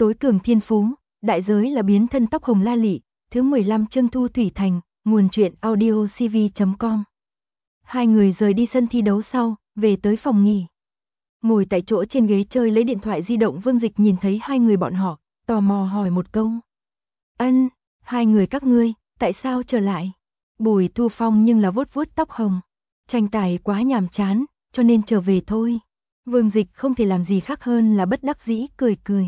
tối cường thiên phú, đại giới là biến thân tóc hồng la lị, thứ 15 chương Thu Thủy Thành, nguồn truyện audiocv.com. Hai người rời đi sân thi đấu sau, về tới phòng nghỉ. Ngồi tại chỗ trên ghế chơi lấy điện thoại di động, Vương Dịch nhìn thấy hai người bọn họ, tò mò hỏi một câu. Ân, hai người các ngươi, tại sao trở lại? Bùi Thu Phong nhưng là vuốt vuốt tóc hồng. Tranh tài quá nhàm chán, cho nên trở về thôi. Vương Dịch không thể làm gì khác hơn là bất đắc dĩ cười cười.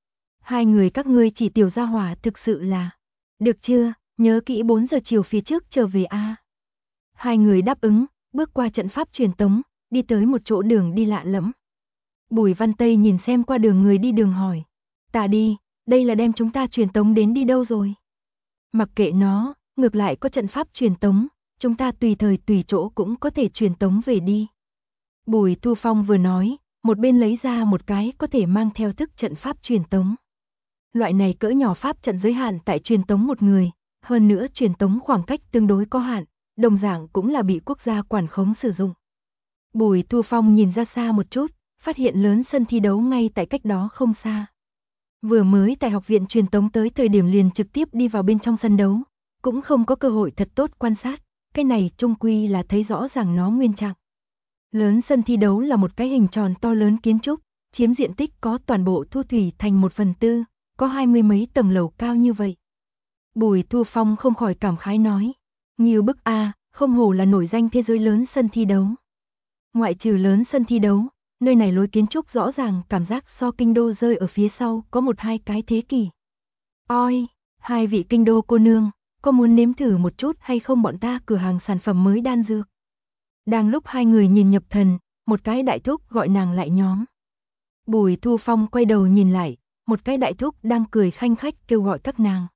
Hai người các ngươi chỉ tiểu gia hỏa thực sự là. Được chưa, nhớ kỹ 4 giờ chiều phía trước trở về a. Hai người đáp ứng, bước qua trận pháp truyền tống, đi tới một chỗ đường đi lạ lẫm. Bùi Văn Tây nhìn xem qua đường người đi đường hỏi. Ta đi, đây là đem chúng ta truyền tống đến đi đâu rồi? Mặc kệ nó, ngược lại có trận pháp truyền tống, chúng ta tùy thời tùy chỗ cũng có thể truyền tống về đi. Bùi Thu Phong vừa nói, một bên lấy ra một cái có thể mang theo thức trận pháp truyền tống. Loại này cỡ nhỏ pháp trận giới hạn tại truyền tống một người, hơn nữa truyền tống khoảng cách tương đối có hạn, đồng dạng cũng là bị quốc gia quản khống sử dụng. Bùi Thu Phong nhìn ra xa một chút, phát hiện lớn sân thi đấu ngay tại cách đó không xa. Vừa mới tại học viện truyền tống tới thời điểm liền trực tiếp đi vào bên trong sân đấu, cũng không có cơ hội thật tốt quan sát, cái này chung quy là thấy rõ ràng nó nguyên trạng. Lớn sân thi đấu là một cái hình tròn to lớn kiến trúc, chiếm diện tích có toàn bộ Thu Thủy Thành 1/4, có 20 mấy tầng lầu cao như vậy. Bùi Thu Phong không khỏi cảm khái nói, nhiều bức a, không hổ là nổi danh thế giới lớn sân thi đấu. Ngoại trừ lớn sân thi đấu, nơi này lối kiến trúc rõ ràng cảm giác so kinh đô rơi ở phía sau có 1-2 cái thế kỷ. Oi, hai vị kinh đô cô nương, có muốn nếm thử một chút hay không bọn ta cửa hàng sản phẩm mới đan dược? Đang lúc hai người nhìn nhập thần, một cái đại thúc gọi nàng lại nhóm. Bùi Thu Phong quay đầu nhìn lại, một cái đại thúc đang cười khanh khách kêu gọi các nàng.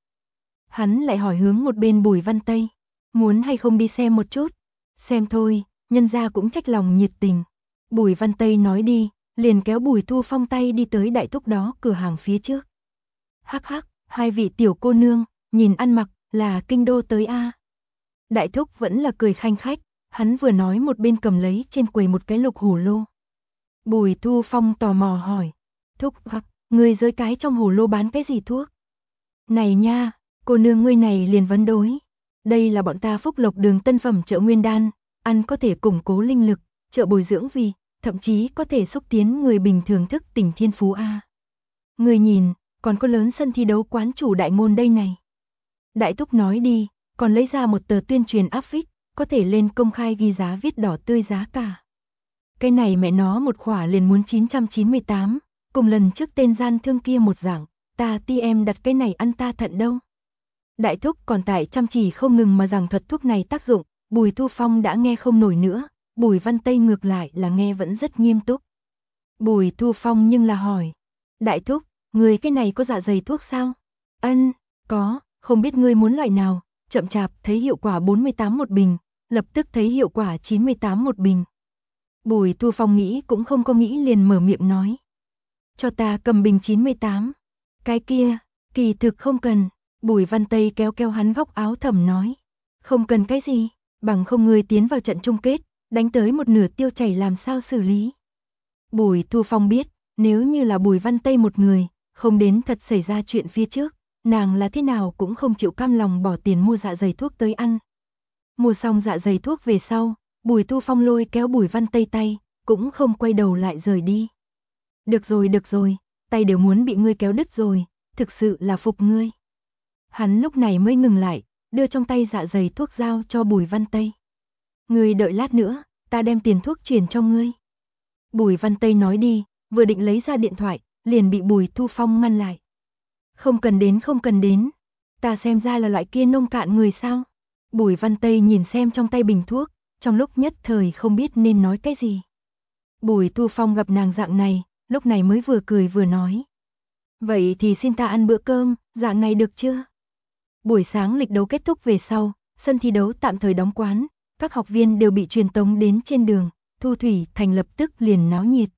Hắn lại hỏi hướng một bên Bùi Văn Tây, muốn hay không đi xem một chút? Xem thôi, nhân gia cũng trách lòng nhiệt tình. Bùi Văn Tây nói đi, liền kéo Bùi Thu Phong tay đi tới đại thúc đó cửa hàng phía trước. Hắc hắc, hai vị tiểu cô nương, nhìn ăn mặc, là kinh đô tới a. Đại thúc vẫn là cười khanh khách, hắn vừa nói một bên cầm lấy trên quầy một cái lục hồ lô. Bùi Thu Phong tò mò hỏi, thúc hắc, ngươi giới cái trong hồ lô bán cái gì thuốc? Này nha, cô nương ngươi này liền vấn đối. Đây là bọn ta Phúc Lộc đường tân phẩm chợ nguyên đan, ăn có thể củng cố linh lực, trợ bồi dưỡng vì, thậm chí có thể xúc tiến người bình thường thức tỉnh thiên phú a. Ngươi nhìn, còn có lớn sân thi đấu quán chủ đại ngôn đây này. Đại thúc nói đi, còn lấy ra một tờ tuyên truyền áp phích, có thể lên công khai ghi giá viết đỏ tươi giá cả. Cái này mẹ nó một khỏa liền muốn 998, cùng lần trước tên gian thương kia một dạng, ta ti em đặt cái này ăn ta thận đâu. Đại thúc còn tại chăm chỉ không ngừng mà giảng thuật thuốc này tác dụng, Bùi Thu Phong đã nghe không nổi nữa, Bùi Văn Tây ngược lại là nghe vẫn rất nghiêm túc. Bùi Thu Phong nhưng là hỏi, đại thúc, người cái này có dạ dày thuốc sao? Ân, có, không biết ngươi muốn loại nào, chậm chạp thấy hiệu quả 48 một bình, lập tức thấy hiệu quả 98 một bình. Bùi Thu Phong nghĩ cũng không có nghĩ liền mở miệng nói. Cho ta cầm bình 98. Cái kia, kỳ thực không cần. Bùi Văn Tây kéo kéo hắn góc áo thầm nói. Không cần cái gì, bằng không ngươi tiến vào trận chung kết, đánh tới một nửa tiêu chảy làm sao xử lý. Bùi Thu Phong biết, nếu như là Bùi Văn Tây một người, không đến thật xảy ra chuyện phía trước, nàng là thế nào cũng không chịu cam lòng bỏ tiền mua dạ dày thuốc tới ăn. Mua xong dạ dày thuốc về sau, Bùi Thu Phong lôi kéo Bùi Văn Tây tay, cũng không quay đầu lại rời đi. Được rồi, tay đều muốn bị ngươi kéo đứt rồi, thực sự là phục ngươi. Hắn lúc này mới ngừng lại, đưa trong tay dạ dày thuốc giao cho Bùi Văn Tây. Ngươi đợi lát nữa, ta đem tiền thuốc chuyển cho ngươi. Bùi Văn Tây nói đi, vừa định lấy ra điện thoại, liền bị Bùi Thu Phong ngăn lại. Không cần đến, ta xem ra là loại kia nông cạn người sao? Bùi Văn Tây nhìn xem trong tay bình thuốc, trong lúc nhất thời không biết nên nói cái gì. Bùi Thu Phong gặp nàng dạng này, lúc này mới vừa cười vừa nói. Vậy thì xin ta ăn bữa cơm, dạng này được chưa? Buổi sáng lịch đấu kết thúc về sau, sân thi đấu tạm thời đóng quán, các học viên đều bị truyền tống đến trên đường, Thu Thủy Thành lập tức liền náo nhiệt.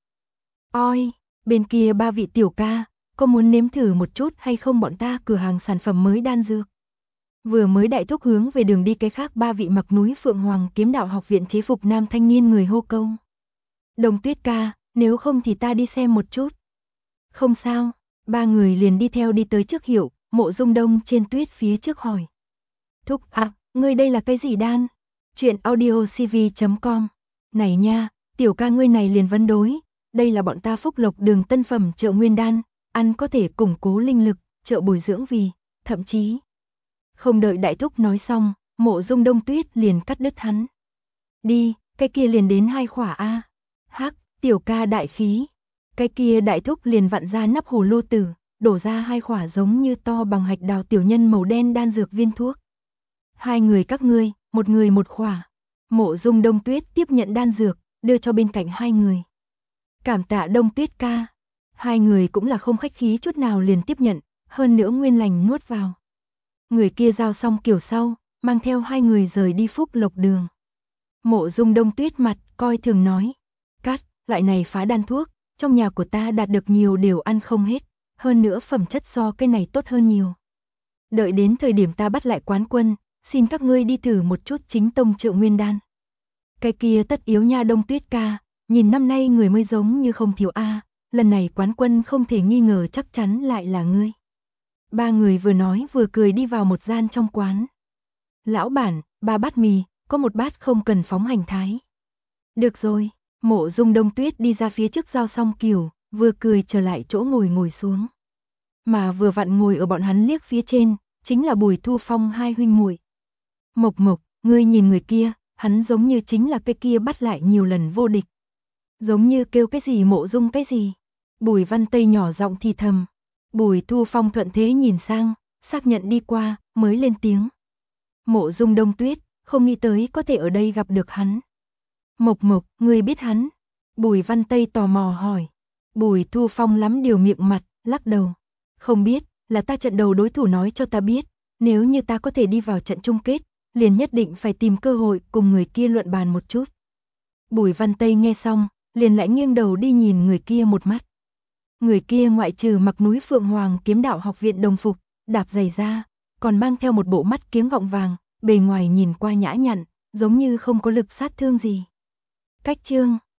Oi, bên kia ba vị tiểu ca, có muốn nếm thử một chút hay không bọn ta cửa hàng sản phẩm mới đan dược? Vừa mới đại thúc hướng về đường đi cái khác ba vị mặc núi Phượng Hoàng Kiếm Đạo học viện chế phục nam thanh niên người hô câu. Đồng Tuyết ca, nếu không thì ta đi xem một chút. Không sao, Ba người liền đi theo đi tới trước hiệu, Mộ Dung Đông trên tuyết phía trước hỏi. Thúc à, ngươi đây là cái gì đan? Chuyện audiocv.com. Này nha, tiểu ca ngươi này liền vấn đối, đây là bọn ta Phúc Lộc Đường tân phẩm trợ nguyên đan, ăn có thể củng cố linh lực, trợ bồi dưỡng vì, thậm chí. Không đợi đại thúc nói xong, Mộ Dung Đông Tuyết liền cắt đứt hắn. Đi, cái kia liền đến 2 khỏa a. Hắc, tiểu ca đại khí. Cái kia đại thúc liền vặn ra nắp hồ lô tử, đổ ra 2 khỏa giống như to bằng hạch đào tiểu nhân màu đen đan dược viên thuốc. 2 người các ngươi, một người một khỏa. Mộ Dung Đông Tuyết tiếp nhận đan dược, đưa cho bên cạnh 2 người. Cảm tạ Đông Tuyết ca. 2 người cũng là không khách khí chút nào liền tiếp nhận, hơn nữa nguyên lành nuốt vào. Người kia giao xong kiểu sau, mang theo 2 người rời đi Phúc Lộc Đường. Mộ Dung Đông Tuyết mặt coi thường nói, Cát, loại này phá đan thuốc, trong nhà của ta đạt được nhiều đều ăn không hết, hơn nữa phẩm chất so cái này tốt hơn nhiều. Đợi đến thời điểm ta bắt lại quán quân, xin các ngươi đi thử một chút chính tông trợ nguyên đan. Cái kia tất yếu nha Đông Tuyết ca, nhìn năm nay người mới giống như không thiếu a, lần này quán quân không thể nghi ngờ chắc chắn lại là ngươi. 3 người vừa nói vừa cười đi vào một gian trong quán. Lão bản, 3 bát mì, có một bát không cần phóng hành thái. Được rồi, Mộ Dung Đông Tuyết đi ra phía trước giao xong kiểu, vừa cười trở lại chỗ ngồi xuống. Mà vừa vặn ngồi ở bọn hắn liếc phía trên, chính là Bùi Thu Phong 2 huynh muội. Mộc Mộc, ngươi nhìn người kia, hắn giống như chính là cái kia bắt lại nhiều lần vô địch. Giống như kêu cái gì Mộ Dung cái gì. Bùi Văn Tây nhỏ giọng thì thầm. Bùi Thu Phong thuận thế nhìn sang, xác nhận đi qua, mới lên tiếng. Mộ Dung Đông Tuyết, không nghĩ tới có thể ở đây gặp được hắn. Mộc Mộc, ngươi biết hắn? Bùi Văn Tây tò mò hỏi. Bùi Thu Phong lắm điều miệng mặt, lắc đầu. Không biết, là ta trận đầu đối thủ nói cho ta biết, nếu như ta có thể đi vào trận chung kết, liền nhất định phải tìm cơ hội cùng người kia luận bàn một chút. Bùi Văn Tây nghe xong, liền lại nghiêng đầu đi nhìn người kia một mắt. Người kia ngoại trừ mặc núi Phượng Hoàng Kiếm Đạo Học viện đồng phục, đạp giày da, còn mang theo một bộ mắt kiếng gọng vàng, bề ngoài nhìn qua nhã nhặn, giống như không có lực sát thương gì. Cách chương